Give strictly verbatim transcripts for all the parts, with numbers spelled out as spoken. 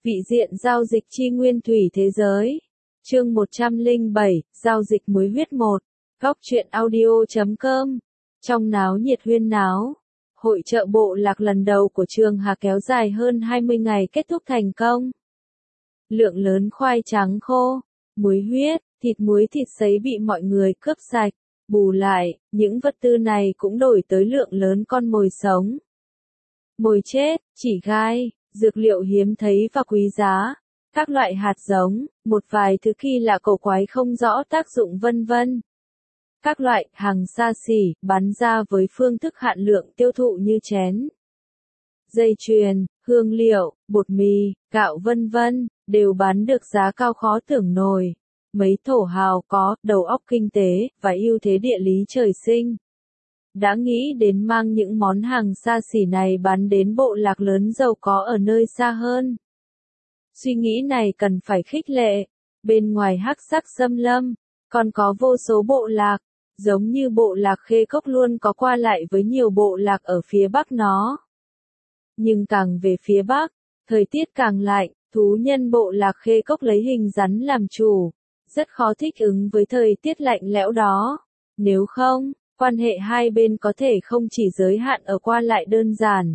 Vị diện giao dịch chi nguyên thủy thế giới. Chương một trăm lẻ bảy, giao dịch muối huyết một. Góc truyện audio chấm com. Trong náo nhiệt huyên náo, hội chợ bộ lạc lần đầu của Trường Hà kéo dài hơn hai mươi ngày kết thúc thành công. Lượng lớn khoai trắng khô, muối huyết, thịt muối thịt sấy bị mọi người cướp sạch. Bù lại, những vật tư này cũng đổi tới lượng lớn con mồi sống. Mồi chết, chỉ gai, dược liệu hiếm thấy và quý giá, các loại hạt giống, một vài thứ kỳ lạ cổ quái không rõ tác dụng vân vân. Các loại hàng xa xỉ bán ra với phương thức hạn lượng tiêu thụ như chén, dây chuyền, hương liệu, bột mì, gạo vân vân, đều bán được giá cao khó tưởng nổi. Mấy thổ hào có đầu óc kinh tế và ưu thế địa lý trời sinh, đã nghĩ đến mang những món hàng xa xỉ này bán đến bộ lạc lớn giàu có ở nơi xa hơn. Suy nghĩ này cần phải khích lệ. Bên ngoài hắc sắc xâm lâm, còn có vô số bộ lạc, giống như bộ lạc Khê Cốc luôn có qua lại với nhiều bộ lạc ở phía bắc nó. Nhưng càng về phía bắc, thời tiết càng lạnh, thú nhân bộ lạc Khê Cốc lấy hình rắn làm chủ, rất khó thích ứng với thời tiết lạnh lẽo đó. Nếu không, quan hệ hai bên có thể không chỉ giới hạn ở qua lại đơn giản.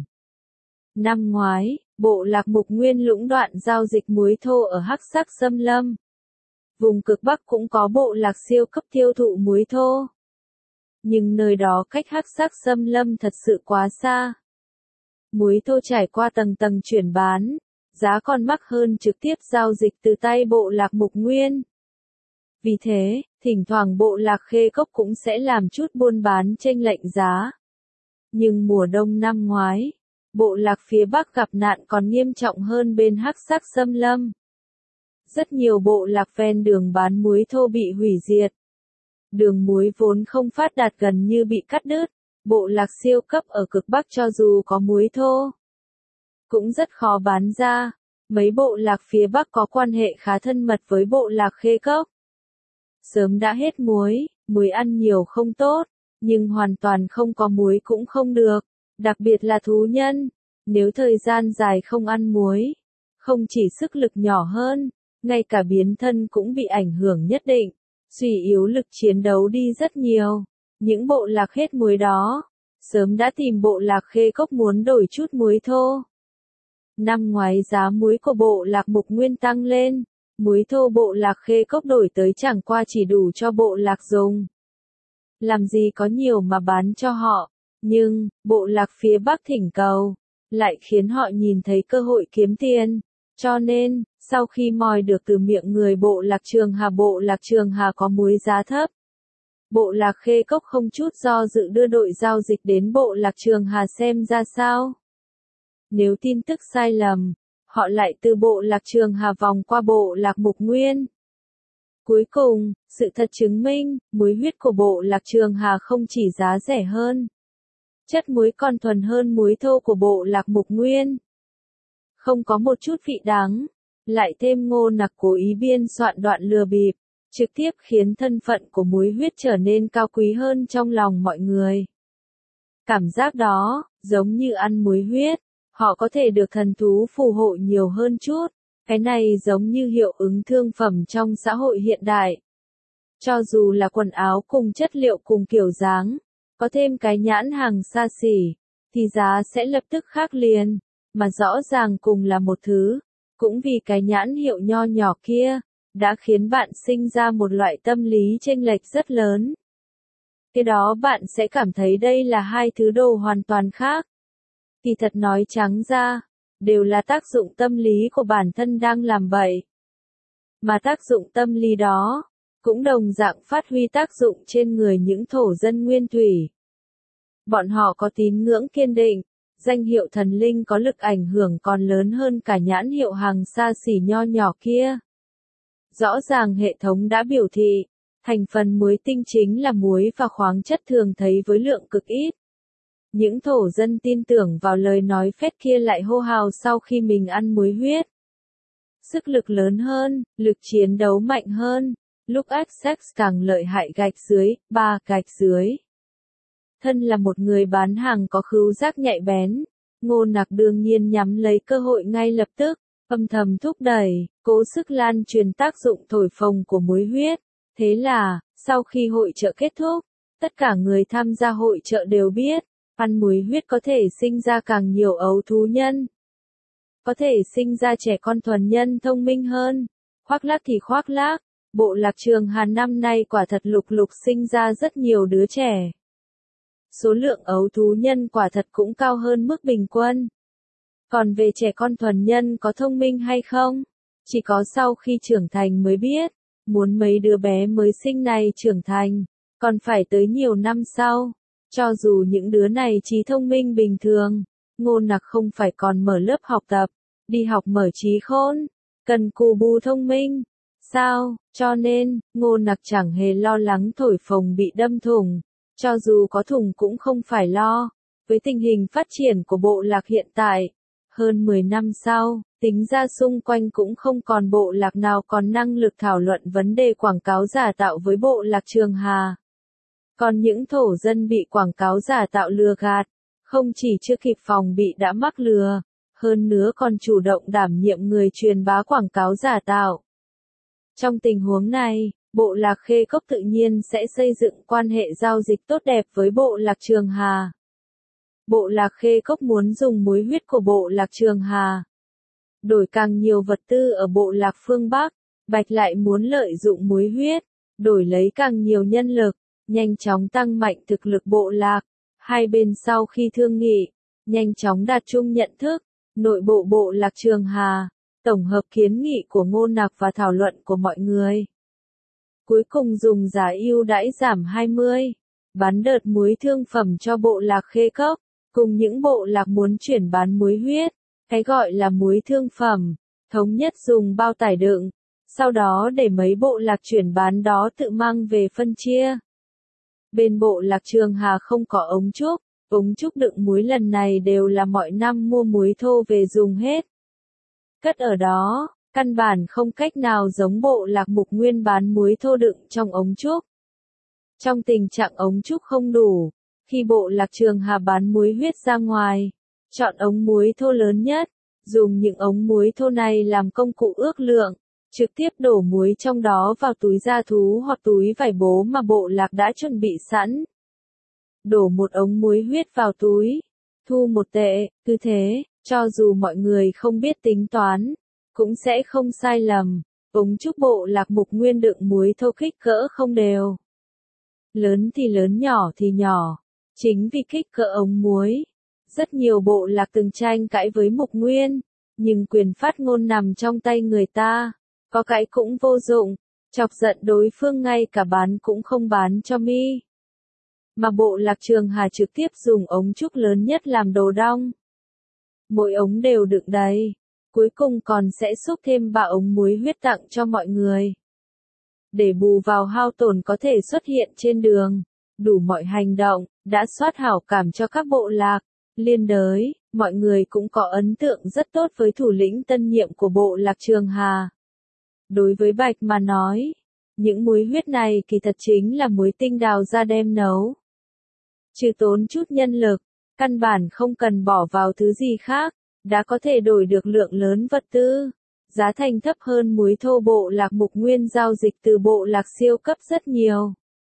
Năm ngoái, bộ lạc Mục Nguyên lũng đoạn giao dịch muối thô ở hắc sắc xâm lâm. Vùng cực Bắc cũng có bộ lạc siêu cấp tiêu thụ muối thô. Nhưng nơi đó cách hắc sắc xâm lâm thật sự quá xa. Muối thô trải qua tầng tầng chuyển bán, giá còn mắc hơn trực tiếp giao dịch từ tay bộ lạc Mục Nguyên. Vì thế, thỉnh thoảng bộ lạc Khê Cốc cũng sẽ làm chút buôn bán chênh lệch giá. Nhưng mùa đông năm ngoái, bộ lạc phía Bắc gặp nạn còn nghiêm trọng hơn bên hắc sắc xâm lâm. Rất nhiều bộ lạc ven đường bán muối thô bị hủy diệt. Đường muối vốn không phát đạt gần như bị cắt đứt. Bộ lạc siêu cấp ở cực Bắc cho dù có muối thô, cũng rất khó bán ra. Mấy bộ lạc phía Bắc có quan hệ khá thân mật với bộ lạc Khê Cốc. Sớm đã hết muối, muối ăn nhiều không tốt, nhưng hoàn toàn không có muối cũng không được, đặc biệt là thú nhân. Nếu thời gian dài không ăn muối, không chỉ sức lực nhỏ hơn, ngay cả biến thân cũng bị ảnh hưởng nhất định, suy yếu lực chiến đấu đi rất nhiều. Những bộ lạc hết muối đó, sớm đã tìm bộ lạc Khê Cốc muốn đổi chút muối thô. Năm ngoái giá muối của bộ lạc Mục Nguyên tăng lên, muối thô bộ lạc Khê Cốc đổi tới chẳng qua chỉ đủ cho bộ lạc dùng. Làm gì có nhiều mà bán cho họ, nhưng, bộ lạc phía Bắc thỉnh cầu, lại khiến họ nhìn thấy cơ hội kiếm tiền. Cho nên, sau khi moi được từ miệng người bộ lạc Trường Hà bộ lạc Trường Hà có muối giá thấp, bộ lạc Khê Cốc không chút do dự đưa đội giao dịch đến bộ lạc Trường Hà xem ra sao. Nếu tin tức sai lầm, họ lại từ bộ lạc Trường Hà vòng qua bộ lạc Mục Nguyên. Cuối cùng, sự thật chứng minh, muối huyết của bộ lạc Trường Hà không chỉ giá rẻ hơn, chất muối còn thuần hơn muối thô của bộ lạc Mục Nguyên. Không có một chút vị đắng, lại thêm Ngô Nặc cố ý biên soạn đoạn lừa bịp, trực tiếp khiến thân phận của muối huyết trở nên cao quý hơn trong lòng mọi người. Cảm giác đó, giống như ăn muối huyết, họ có thể được thần thú phù hộ nhiều hơn chút. Cái này giống như hiệu ứng thương phẩm trong xã hội hiện đại. Cho dù là quần áo cùng chất liệu cùng kiểu dáng, có thêm cái nhãn hàng xa xỉ, thì giá sẽ lập tức khác liền. Mà rõ ràng cùng là một thứ, cũng vì cái nhãn hiệu nho nhỏ kia, đã khiến bạn sinh ra một loại tâm lý chênh lệch rất lớn. Khi đó bạn sẽ cảm thấy đây là hai thứ đồ hoàn toàn khác. Thì thật nói trắng ra, đều là tác dụng tâm lý của bản thân đang làm bậy. Mà tác dụng tâm lý đó, cũng đồng dạng phát huy tác dụng trên người những thổ dân nguyên thủy. Bọn họ có tín ngưỡng kiên định, danh hiệu thần linh có lực ảnh hưởng còn lớn hơn cả nhãn hiệu hàng xa xỉ nho nhỏ kia. Rõ ràng hệ thống đã biểu thị, thành phần muối tinh chính là muối và khoáng chất thường thấy với lượng cực ít. Những thổ dân tin tưởng vào lời nói phét kia lại hô hào sau khi mình ăn muối huyết. Sức lực lớn hơn, lực chiến đấu mạnh hơn, lúc Access càng lợi hại gạch dưới, ba gạch dưới. Thân là một người bán hàng có khứu giác nhạy bén, Ngô Nặc đương nhiên nhắm lấy cơ hội ngay lập tức, âm thầm thúc đẩy, cố sức lan truyền tác dụng thổi phồng của muối huyết. Thế là, sau khi hội chợ kết thúc, tất cả người tham gia hội chợ đều biết, ăn muối huyết có thể sinh ra càng nhiều ấu thú nhân. Có thể sinh ra trẻ con thuần nhân thông minh hơn. Khoác lác thì khoác lác, bộ lạc Trường Hà năm nay quả thật lục lục sinh ra rất nhiều đứa trẻ. Số lượng ấu thú nhân quả thật cũng cao hơn mức bình quân. Còn về trẻ con thuần nhân có thông minh hay không? Chỉ có sau khi trưởng thành mới biết, muốn mấy đứa bé mới sinh này trưởng thành, còn phải tới nhiều năm sau. Cho dù những đứa này trí thông minh bình thường, Ngô Nặc không phải còn mở lớp học tập, đi học mở trí khôn, cần cù bù thông minh. Sao, cho nên, Ngô Nặc chẳng hề lo lắng thổi phồng bị đâm thủng, cho dù có thủng cũng không phải lo. Với tình hình phát triển của bộ lạc hiện tại, hơn mười năm sau, tính ra xung quanh cũng không còn bộ lạc nào còn năng lực thảo luận vấn đề quảng cáo giả tạo với bộ lạc Trường Hà. Còn những thổ dân bị quảng cáo giả tạo lừa gạt, không chỉ chưa kịp phòng bị đã mắc lừa, hơn nữa còn chủ động đảm nhiệm người truyền bá quảng cáo giả tạo. Trong tình huống này, bộ lạc Khê Cốc tự nhiên sẽ xây dựng quan hệ giao dịch tốt đẹp với bộ lạc Trường Hà. Bộ lạc Khê Cốc muốn dùng muối huyết của bộ lạc Trường Hà đổi càng nhiều vật tư ở bộ lạc phương Bắc, Bạch lại muốn lợi dụng muối huyết, đổi lấy càng nhiều nhân lực, nhanh chóng tăng mạnh thực lực bộ lạc. Hai bên sau khi thương nghị, nhanh chóng đạt chung nhận thức, nội bộ bộ lạc Trường Hà, tổng hợp kiến nghị của Ngô Nặc và thảo luận của mọi người. Cuối cùng dùng giá ưu đãi giảm hai mươi, bán đợt muối thương phẩm cho bộ lạc Khê Cốc, cùng những bộ lạc muốn chuyển bán muối huyết, cái gọi là muối thương phẩm, thống nhất dùng bao tải đựng, sau đó để mấy bộ lạc chuyển bán đó tự mang về phân chia. Bên bộ lạc Trường Hà không có ống trúc, ống trúc đựng muối lần này đều là mọi năm mua muối thô về dùng hết. Cất ở đó, căn bản không cách nào giống bộ lạc Mục Nguyên bán muối thô đựng trong ống trúc. Trong tình trạng ống trúc không đủ, khi bộ lạc Trường Hà bán muối huyết ra ngoài, chọn ống muối thô lớn nhất, dùng những ống muối thô này làm công cụ ước lượng, trực tiếp đổ muối trong đó vào túi da thú hoặc túi vải bố mà bộ lạc đã chuẩn bị sẵn. Đổ một ống muối huyết vào túi, thu một tệ, cứ thế, cho dù mọi người không biết tính toán, cũng sẽ không sai lầm. Ống trúc bộ lạc Mục Nguyên đựng muối thô kích cỡ không đều. Lớn thì lớn, nhỏ thì nhỏ. Chính vì kích cỡ ống muối, rất nhiều bộ lạc từng tranh cãi với Mục Nguyên, nhưng quyền phát ngôn nằm trong tay người ta, có cãi cũng vô dụng, chọc giận đối phương ngay cả bán cũng không bán cho mi. Mà bộ lạc Trường Hà trực tiếp dùng ống trúc lớn nhất làm đồ đong. Mỗi ống đều đựng đầy, cuối cùng còn sẽ xúc thêm ba ống muối huyết tặng cho mọi người. Để bù vào hao tổn có thể xuất hiện trên đường, đủ mọi hành động, đã soát hảo cảm cho các bộ lạc. Liên đới, mọi người cũng có ấn tượng rất tốt với thủ lĩnh tân nhiệm của bộ lạc Trường Hà. Đối với Bạch mà nói, những muối huyết này kỳ thật chính là muối tinh đào ra đem nấu. Trừ tốn chút nhân lực, căn bản không cần bỏ vào thứ gì khác, đã có thể đổi được lượng lớn vật tư. Giá thành thấp hơn muối thô bộ lạc Mục Nguyên giao dịch từ bộ lạc siêu cấp rất nhiều.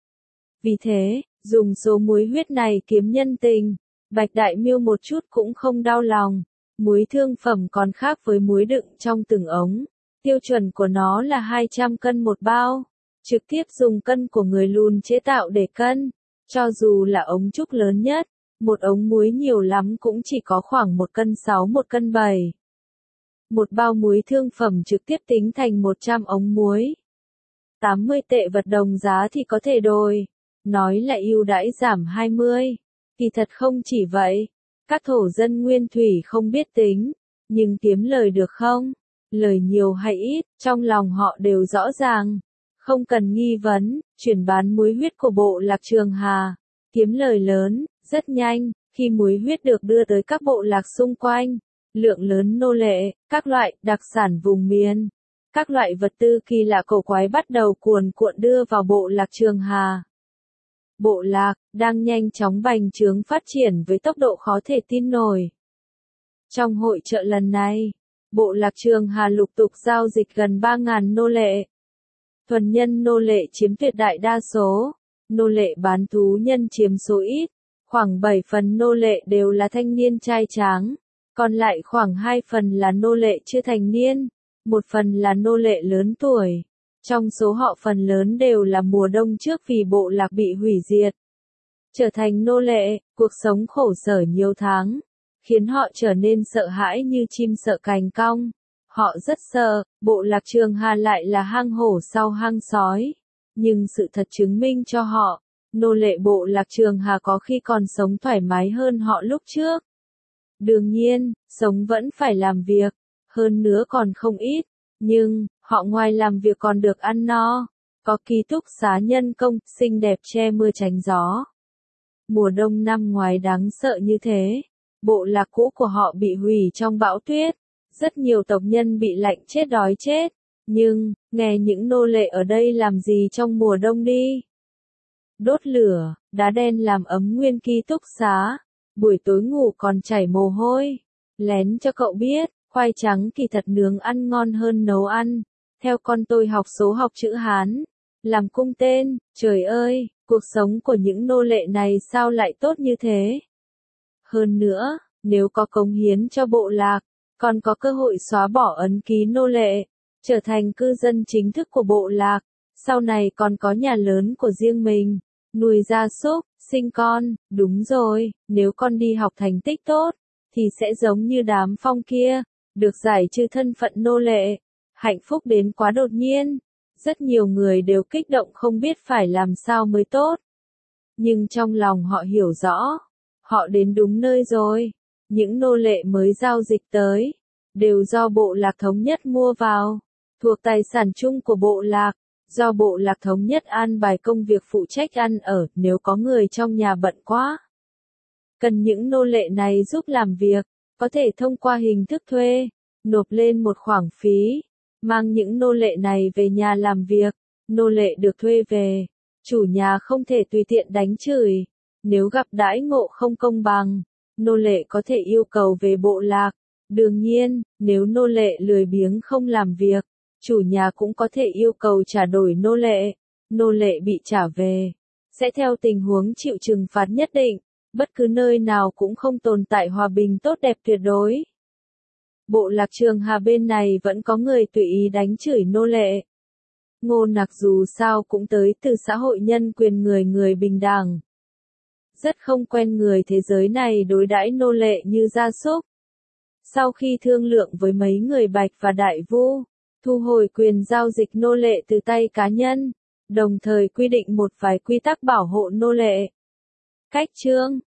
Vì thế, dùng số muối huyết này kiếm nhân tình, Bạch Đại Miêu một chút cũng không đau lòng. Muối thương phẩm còn khác với muối đựng trong từng ống. Tiêu chuẩn của nó là hai trăm cân một bao. Trực tiếp dùng cân của người lùn chế tạo để cân. Cho dù là ống trúc lớn nhất, một ống muối nhiều lắm cũng chỉ có khoảng một cân sáu một cân bảy. Một bao muối thương phẩm trực tiếp tính thành một trăm ống muối. tám mươi tệ vật đồng giá thì có thể đổi. Nói là ưu đãi giảm hai mươi. Kỳ thật không chỉ vậy. Các thổ dân nguyên thủy không biết tính. Nhưng kiếm lời được không? Lời nhiều hay ít, trong lòng họ đều rõ ràng. Không cần nghi vấn, chuyển bán muối huyết của bộ lạc Trường Hà. Kiếm lời lớn, rất nhanh, khi muối huyết được đưa tới các bộ lạc xung quanh. Lượng lớn nô lệ, các loại đặc sản vùng miền, các loại vật tư kỳ lạ cổ quái bắt đầu cuồn cuộn đưa vào bộ lạc Trường Hà. Bộ lạc đang nhanh chóng bành trướng phát triển với tốc độ khó thể tin nổi. Trong hội chợ lần này, bộ lạc Trường Hà lục tục giao dịch gần ba nghìn nô lệ. Thuần nhân nô lệ chiếm tuyệt đại đa số, nô lệ bán thú nhân chiếm số ít, khoảng bảy phần nô lệ đều là thanh niên trai tráng, còn lại khoảng hai phần là nô lệ chưa thành niên, một phần là nô lệ lớn tuổi. Trong số họ phần lớn đều là mùa đông trước vì bộ lạc bị hủy diệt. Trở thành nô lệ, cuộc sống khổ sở nhiều tháng, khiến họ trở nên sợ hãi như chim sợ cành cong. Họ rất sợ, bộ lạc Trường Hà lại là hang hổ sau hang sói. Nhưng sự thật chứng minh cho họ, nô lệ bộ lạc Trường Hà có khi còn sống thoải mái hơn họ lúc trước. Đương nhiên, sống vẫn phải làm việc, hơn nữa còn không ít, nhưng, họ ngoài làm việc còn được ăn no, có ký túc xá nhân công, xinh đẹp che mưa tránh gió. Mùa đông năm ngoái đáng sợ như thế, bộ lạc cũ của họ bị hủy trong bão tuyết, rất nhiều tộc nhân bị lạnh chết đói chết, nhưng, nghe những nô lệ ở đây làm gì trong mùa đông đi. Đốt lửa, đá đen làm ấm nguyên ký túc xá, buổi tối ngủ còn chảy mồ hôi. Lén cho cậu biết, khoai trắng kỳ thật nướng ăn ngon hơn nấu ăn. Theo con tôi học số học chữ Hán, làm cung tên, trời ơi, cuộc sống của những nô lệ này sao lại tốt như thế? Hơn nữa, nếu có cống hiến cho bộ lạc, còn có cơ hội xóa bỏ ấn ký nô lệ, trở thành cư dân chính thức của bộ lạc, sau này còn có nhà lớn của riêng mình, nuôi gia súc, sinh con, đúng rồi, nếu con đi học thành tích tốt, thì sẽ giống như đám Phong kia, được giải trừ thân phận nô lệ. Hạnh phúc đến quá đột nhiên, rất nhiều người đều kích động không biết phải làm sao mới tốt. Nhưng trong lòng họ hiểu rõ, họ đến đúng nơi rồi, những nô lệ mới giao dịch tới, đều do bộ lạc thống nhất mua vào, thuộc tài sản chung của bộ lạc, do bộ lạc thống nhất an bài công việc phụ trách ăn ở nếu có người trong nhà bận quá. Cần những nô lệ này giúp làm việc, có thể thông qua hình thức thuê, nộp lên một khoản phí. Mang những nô lệ này về nhà làm việc, nô lệ được thuê về, chủ nhà không thể tùy tiện đánh chửi, nếu gặp đãi ngộ không công bằng, nô lệ có thể yêu cầu về bộ lạc, đương nhiên, nếu nô lệ lười biếng không làm việc, chủ nhà cũng có thể yêu cầu trả đổi nô lệ, nô lệ bị trả về, sẽ theo tình huống chịu trừng phạt nhất định, bất cứ nơi nào cũng không tồn tại hòa bình tốt đẹp tuyệt đối. Bộ lạc Trường Hà bên này vẫn có người tùy ý đánh chửi nô lệ. Ngô Nặc dù sao cũng tới từ xã hội nhân quyền người người bình đẳng. Rất không quen người thế giới này đối đãi nô lệ như gia súc. Sau khi thương lượng với mấy người Bạch và Đại Vu, thu hồi quyền giao dịch nô lệ từ tay cá nhân, đồng thời quy định một vài quy tắc bảo hộ nô lệ. Cách chương